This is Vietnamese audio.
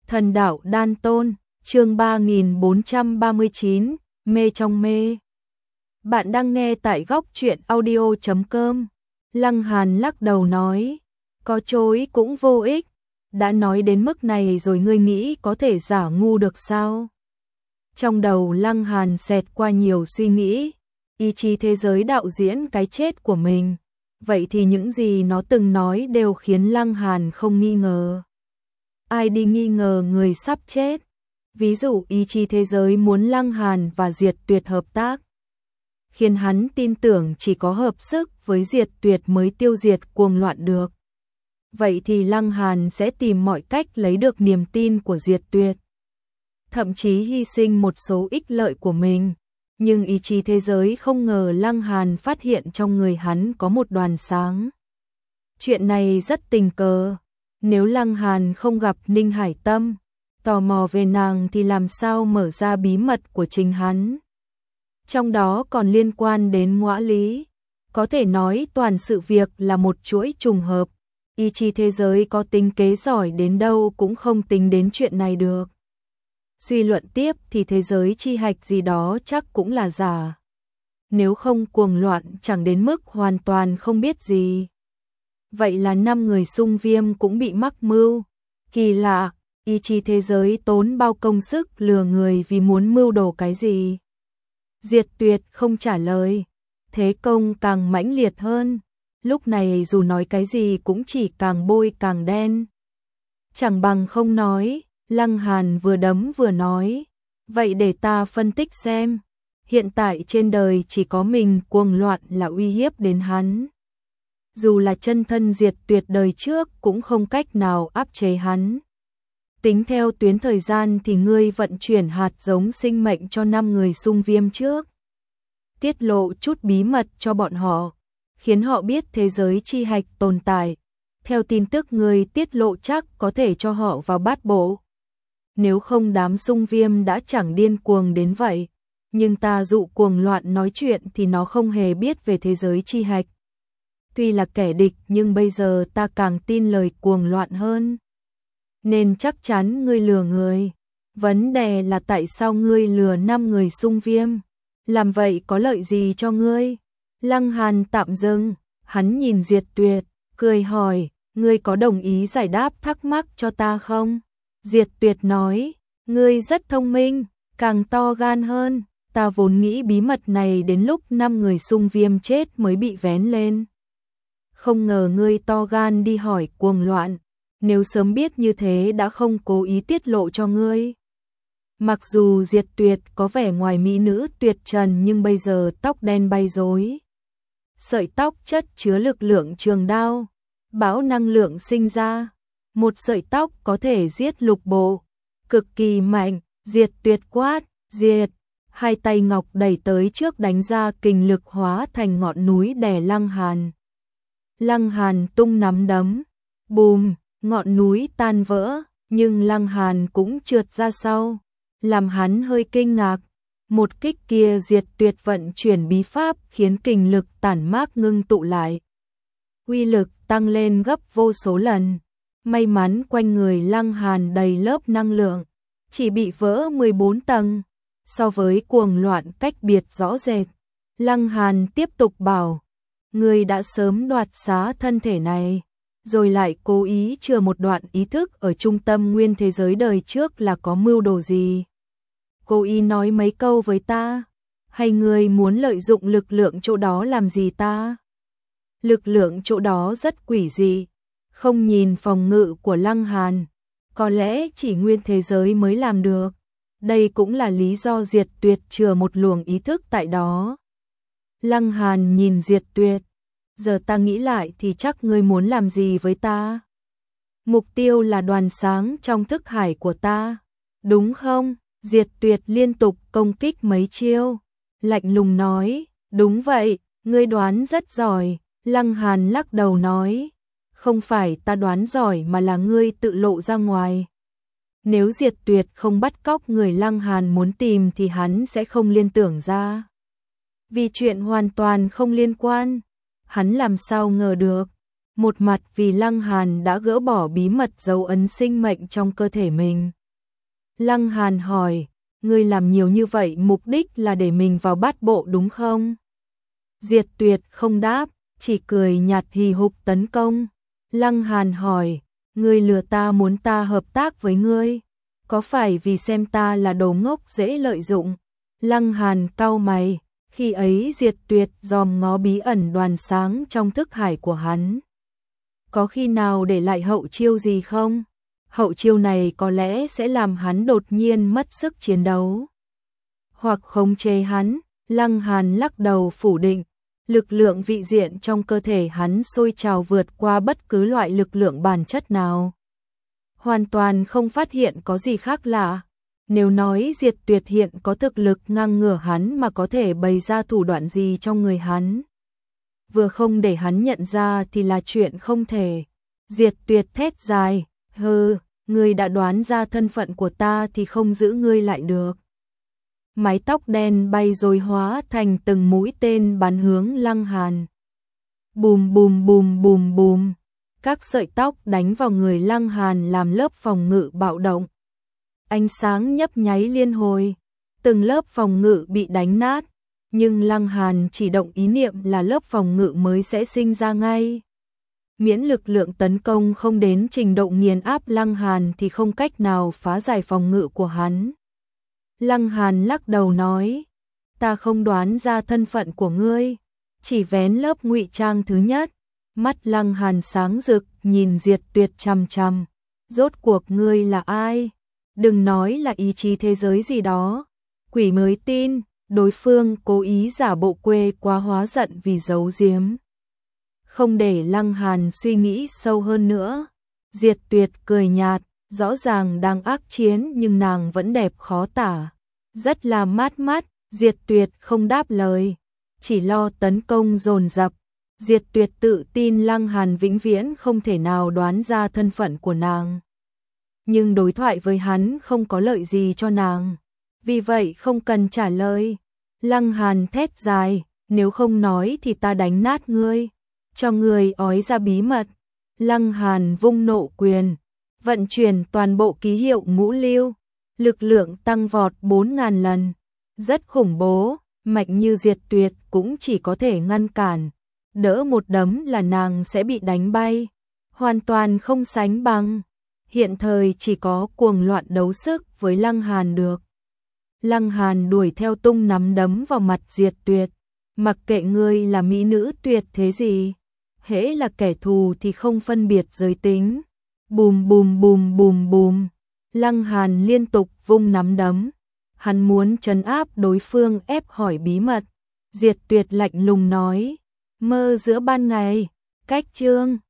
Thần đạo đan tôn, chương 3439, mê trong mê. Bạn đang nghe tại góc truyện audio.com. Lăng Hàn lắc đầu nói, có chối cũng vô ích, đã nói đến mức này rồi ngươi nghĩ có thể giả ngu được sao? Trong đầu Lăng Hàn xẹt qua nhiều suy nghĩ, ý chí thế giới đạo diễn cái chết của mình, vậy thì những gì nó từng nói đều khiến Lăng Hàn không nghi ngờ. Ai đi nghi ngờ người sắp chết? Ví dụ ý chí thế giới muốn Lăng Hàn và Diệt Tuyệt hợp tác, khiến hắn tin tưởng chỉ có hợp sức với Diệt Tuyệt mới tiêu diệt cuồng loạn được. Vậy thì Lăng Hàn sẽ tìm mọi cách lấy được niềm tin của Diệt Tuyệt, thậm chí hy sinh một số ích lợi của mình. Nhưng ý chí thế giới không ngờ Lăng Hàn phát hiện trong người hắn có một đoàn sáng. Chuyện này rất tình cờ. Nếu Lăng Hàn không gặp Ninh Hải Tâm, tò mò về nàng thì làm sao mở ra bí mật của chính hắn. Trong đó còn liên quan đến ngõa lý. Có thể nói toàn sự việc là một chuỗi trùng hợp. Ý chí thế giới có tính kế giỏi đến đâu cũng không tính đến chuyện này được. Suy luận tiếp thì thế giới chi hạch gì đó chắc cũng là giả. Nếu không cuồng loạn chẳng đến mức hoàn toàn không biết gì. Vậy là 5 người xung viêm cũng bị mắc mưu. Kỳ lạ, ý chí thế giới tốn bao công sức lừa người vì muốn mưu đồ cái gì. Diệt Tuyệt không trả lời, thế công càng mãnh liệt hơn. Lúc này dù nói cái gì cũng chỉ càng bôi càng đen. Chẳng bằng không nói. Lăng Hàn vừa đấm vừa nói, vậy để ta phân tích xem. Hiện tại trên đời chỉ có mình cuồng loạn là uy hiếp đến hắn. Dù là chân thân Diệt Tuyệt đời trước cũng không cách nào áp chế hắn. Tính theo tuyến thời gian thì ngươi vận chuyển hạt giống sinh mệnh cho 5 người xung viêm trước. Tiết lộ chút bí mật cho bọn họ, khiến họ biết thế giới chi hạch tồn tại. Theo tin tức ngươi tiết lộ chắc có thể cho họ vào bát bộ. Nếu không đám xung viêm đã chẳng điên cuồng đến vậy. Nhưng ta dụ cuồng loạn nói chuyện thì nó không hề biết về thế giới chi hạch. Tuy là kẻ địch nhưng bây giờ ta càng tin lời cuồng loạn hơn. Nên chắc chắn ngươi lừa người. Vấn đề là tại sao ngươi lừa 5 người xung viêm? Làm vậy có lợi gì cho ngươi? Lăng Hàn tạm dừng, hắn nhìn Diệt Tuyệt, cười hỏi, ngươi có đồng ý giải đáp thắc mắc cho ta không? Diệt Tuyệt nói, ngươi rất thông minh, càng to gan hơn, ta vốn nghĩ bí mật này đến lúc 5 người xung viêm chết mới bị vén lên. Không ngờ ngươi to gan đi hỏi cuồng loạn, nếu sớm biết như thế đã không cố ý tiết lộ cho ngươi. Mặc dù Diệt Tuyệt có vẻ ngoài mỹ nữ tuyệt trần nhưng bây giờ tóc đen bay rối. Sợi tóc chất chứa lực lượng trường đao, bão năng lượng sinh ra. Một sợi tóc có thể giết lục bộ, cực kỳ mạnh. Diệt Tuyệt quát, diệt. Hai tay ngọc đẩy tới trước đánh ra kình lực hóa thành ngọn núi đè Lăng Hàn. Lăng Hàn tung nắm đấm, bùm, ngọn núi tan vỡ, nhưng Lăng Hàn cũng trượt ra sau, làm hắn hơi kinh ngạc. Một kích kia Diệt Tuyệt vận chuyển bí pháp khiến kình lực tản mát ngưng tụ lại. Uy lực tăng lên gấp vô số lần. May mắn quanh người Lăng Hàn đầy lớp năng lượng, chỉ bị vỡ 14 tầng, so với cuồng loạn cách biệt rõ rệt. Lăng Hàn tiếp tục bảo, ngươi đã sớm đoạt xá thân thể này, rồi lại cố ý chừa một đoạn ý thức ở trung tâm nguyên thế giới đời trước là có mưu đồ gì? Cố ý nói mấy câu với ta, hay ngươi muốn lợi dụng lực lượng chỗ đó làm gì ta? Lực lượng chỗ đó rất quỷ dị. Không nhìn phòng ngự của Lăng Hàn, có lẽ chỉ nguyên thế giới mới làm được. Đây cũng là lý do Diệt Tuyệt chừa một luồng ý thức tại đó. Lăng Hàn nhìn Diệt Tuyệt, giờ ta nghĩ lại thì chắc ngươi muốn làm gì với ta? Mục tiêu là đoàn sáng trong thức hải của ta, đúng không? Diệt Tuyệt liên tục công kích mấy chiêu, lạnh lùng nói, đúng vậy, ngươi đoán rất giỏi. Lăng Hàn lắc đầu nói, không phải ta đoán giỏi mà là ngươi tự lộ ra ngoài. Nếu Diệt Tuyệt không bắt cóc người Lăng Hàn muốn tìm thì hắn sẽ không liên tưởng ra. Vì chuyện hoàn toàn không liên quan, hắn làm sao ngờ được. một mặt vì Lăng Hàn đã gỡ bỏ bí mật dấu ấn sinh mệnh trong cơ thể mình. Lăng Hàn hỏi, ngươi làm nhiều như vậy mục đích là để mình vào bát bộ đúng không? Diệt Tuyệt không đáp, chỉ cười nhạt hì hục tấn công. Lăng Hàn hỏi, ngươi lừa ta muốn ta hợp tác với ngươi, có phải vì xem ta là đồ ngốc dễ lợi dụng? Lăng Hàn cau mày, khi ấy Diệt Tuyệt dòm ngó bí ẩn đoàn sáng trong thức hải của hắn. Có khi nào để lại hậu chiêu gì không? Hậu chiêu này có lẽ sẽ làm hắn đột nhiên mất sức chiến đấu, hoặc khống chế hắn. Lăng Hàn lắc đầu phủ định, lực lượng vị diện trong cơ thể hắn sôi trào vượt qua bất cứ loại lực lượng bản chất nào. Hoàn toàn không phát hiện có gì khác lạ. Nếu nói Diệt Tuyệt hiện có thực lực ngang ngửa hắn mà có thể bày ra thủ đoạn gì trong người hắn, vừa không để hắn nhận ra thì là chuyện không thể. Diệt Tuyệt thét dài, hừ, ngươi đã đoán ra thân phận của ta thì không giữ ngươi lại được. Mái tóc đen bay rồi hóa thành từng mũi tên bắn hướng Lăng Hàn. Bùm bùm bùm bùm bùm, các sợi tóc đánh vào người Lăng Hàn làm lớp phòng ngự bạo động. Ánh sáng nhấp nháy liên hồi, từng lớp phòng ngự bị đánh nát, nhưng Lăng Hàn chỉ động ý niệm là lớp phòng ngự mới sẽ sinh ra ngay. Miễn lực lượng tấn công không đến trình độ nghiền áp Lăng Hàn thì không cách nào phá giải phòng ngự của hắn. Lăng Hàn lắc đầu nói, ta không đoán ra thân phận của ngươi, chỉ vén lớp ngụy trang thứ nhất. Mắt Lăng Hàn sáng rực nhìn Diệt Tuyệt chằm chằm, rốt cuộc ngươi là ai? Đừng nói là ý chí thế giới gì đó, quỷ mới tin. Đối phương cố ý giả bộ quê quá hóa giận vì giấu giếm. Không để Lăng Hàn suy nghĩ sâu hơn nữa, Diệt Tuyệt cười nhạt, rõ ràng đang ác chiến nhưng nàng vẫn đẹp khó tả, rất là mát mắt. Diệt Tuyệt không đáp lời, chỉ lo tấn công dồn dập. Diệt Tuyệt tự tin Lăng Hàn vĩnh viễn không thể nào đoán ra thân phận của nàng, nhưng đối thoại với hắn không có lợi gì cho nàng, vì vậy không cần trả lời. Lăng Hàn thét dài, nếu không nói thì ta đánh nát ngươi, cho ngươi ói ra bí mật. Lăng Hàn vung nộ quyền, vận chuyển toàn bộ ký hiệu ngũ lưu, lực lượng tăng vọt 4.000 lần, rất khủng bố. Mạnh như Diệt Tuyệt cũng chỉ có thể ngăn cản, đỡ một đấm là nàng sẽ bị đánh bay, hoàn toàn không sánh bằng. Hiện thời chỉ có cuồng loạn đấu sức với Lăng Hàn được. Lăng Hàn đuổi theo tung nắm đấm vào mặt Diệt Tuyệt, mặc kệ ngươi là mỹ nữ tuyệt thế gì, hễ là kẻ thù thì không phân biệt giới tính. Bùm bùm bùm bùm bùm, Lăng Hàn liên tục vung nắm đấm, hắn muốn trấn áp đối phương ép hỏi bí mật. Diệt Tuyệt lạnh lùng nói, mơ giữa ban ngày, cách chương